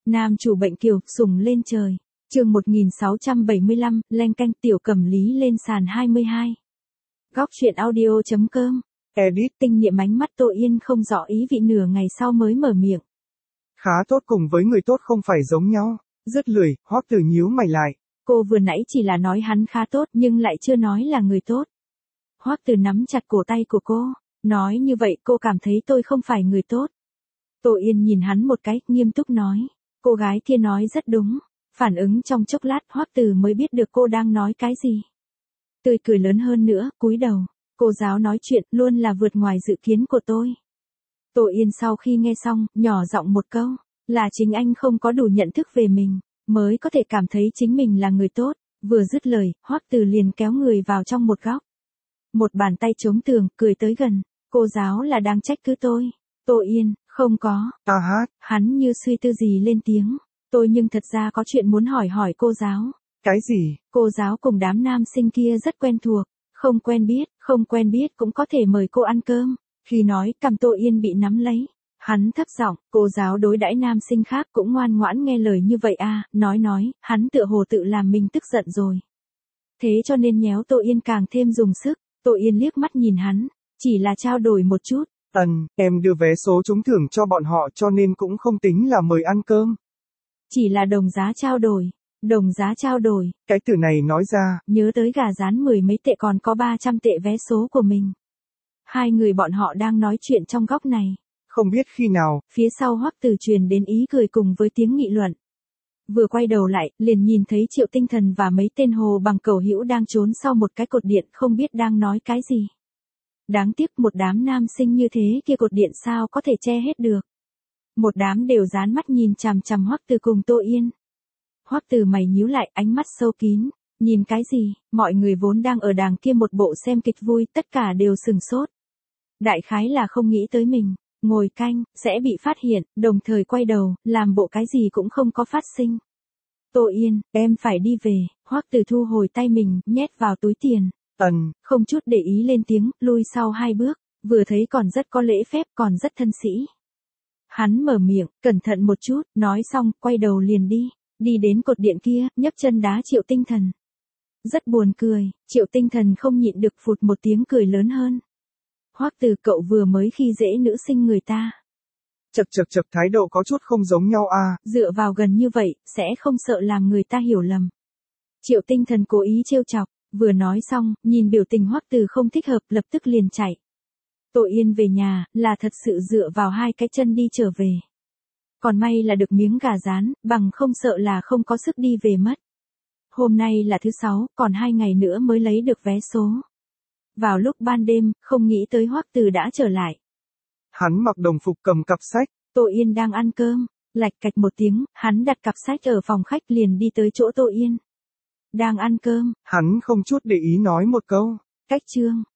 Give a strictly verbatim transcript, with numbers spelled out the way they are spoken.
Nam chủ bệnh kiều, sùng lên trời. Chương một nghìn sáu trăm bảy mươi lăm, leng canh tiểu cẩm lý lên sàn hai mươi hai. Góc truyện audio chấm com. Edit. Tinh nghiệm ánh mắt Tô Yên không rõ ý vị nửa ngày sau mới mở miệng. Khá tốt cùng với người tốt không phải giống nhau. Rất lười, Hoắc Tử nhíu mày lại. Cô vừa nãy chỉ là nói hắn khá tốt nhưng lại chưa nói là người tốt. Hoắc Tử nắm chặt cổ tay của cô. Nói như vậy cô cảm thấy tôi không phải người tốt. Tô Yên nhìn hắn một cái, nghiêm túc nói. Cô gái kia nói rất đúng. Phản ứng trong chốc lát Hoắc Tử mới biết được cô đang nói cái gì. Tươi cười lớn hơn nữa, cúi đầu. Cô giáo nói chuyện luôn là vượt ngoài dự kiến của tôi. Tô Yên sau khi nghe xong, nhỏ giọng một câu. Là chính anh không có đủ nhận thức về mình, mới có thể cảm thấy chính mình là người tốt. Vừa dứt lời, Hoắc Tử liền kéo người vào trong một góc. Một bàn tay chống tường, cười tới gần. Cô giáo là đang trách cứ tôi. Tô Yên, không có. Ta hát. Hắn như suy tư gì lên tiếng. Tôi nhưng thật ra có chuyện muốn hỏi hỏi cô giáo. Cái gì? Cô giáo cùng đám nam sinh kia rất quen thuộc. Không quen biết, không quen biết cũng có thể mời cô ăn cơm. Khi nói, cằm Tô Yên bị nắm lấy. Hắn thấp giọng, cô giáo đối đãi nam sinh khác cũng ngoan ngoãn nghe lời như vậy à, nói nói, hắn tựa hồ tự làm mình tức giận rồi. Thế cho nên nhéo Tô Yên càng thêm dùng sức. Tô Yên liếc mắt nhìn hắn, chỉ là trao đổi một chút. Ừm, em đưa vé số trúng thưởng cho bọn họ cho nên cũng không tính là mời ăn cơm. Chỉ là đồng giá trao đổi. Đồng giá trao đổi. Cái từ này nói ra. Nhớ tới gà rán mười mấy tệ còn có ba trăm tệ vé số của mình. Hai người bọn họ đang nói chuyện trong góc này. Không biết khi nào. Phía sau Hoắc Tử truyền đến ý cười cùng với tiếng nghị luận. Vừa quay đầu lại, liền nhìn thấy Triệu Tinh Thần và mấy tên hồ bằng cầu hữu đang trốn sau một cái cột điện không biết đang nói cái gì. Đáng tiếc một đám nam sinh như thế kia cột điện sao có thể che hết được. Một đám đều dán mắt nhìn chằm chằm Hoắc Tử cùng Tô Yên. Hoắc Tử mày nhíu lại, ánh mắt sâu kín. Nhìn cái gì? Mọi người vốn đang ở đàng kia một bộ xem kịch vui, tất cả đều sừng sốt. Đại khái là không nghĩ tới mình ngồi canh sẽ bị phát hiện, đồng thời quay đầu, làm bộ cái gì cũng không có phát sinh. Tô Yên, em phải đi về. Hoắc Tử thu hồi tay mình, nhét vào túi tiền. Ừm. Không chút để ý lên tiếng, lui sau hai bước, vừa thấy còn rất có lễ phép, còn rất thân sĩ. Hắn mở miệng, cẩn thận một chút, nói xong, quay đầu liền đi. Đi đến cột điện kia, nhấc chân đá Triệu Tinh Thần. Rất buồn cười, Triệu Tinh Thần không nhịn được phụt một tiếng cười lớn hơn. Hoắc Tử, cậu vừa mới khi dễ nữ sinh người ta. Chật chật chật, thái độ có chút không giống nhau à. Dựa vào gần như vậy, sẽ không sợ làm người ta hiểu lầm. Triệu Tinh Thần cố ý trêu chọc, vừa nói xong, nhìn biểu tình Hoắc Tử không thích hợp, lập tức liền chạy. Tô Yên về nhà, là thật sự dựa vào hai cái chân đi trở về. Còn may là được miếng gà rán, bằng không sợ là không có sức đi về mất. Hôm nay là thứ sáu, còn hai ngày nữa mới lấy được vé số. Vào lúc ban đêm, không nghĩ tới Hoắc Tử đã trở lại. Hắn mặc đồng phục cầm cặp sách. Tô Yên đang ăn cơm, lạch cạch một tiếng, hắn đặt cặp sách ở phòng khách liền đi tới chỗ Tô Yên. Đang ăn cơm. Hắn không chút để ý nói một câu. Cách chương.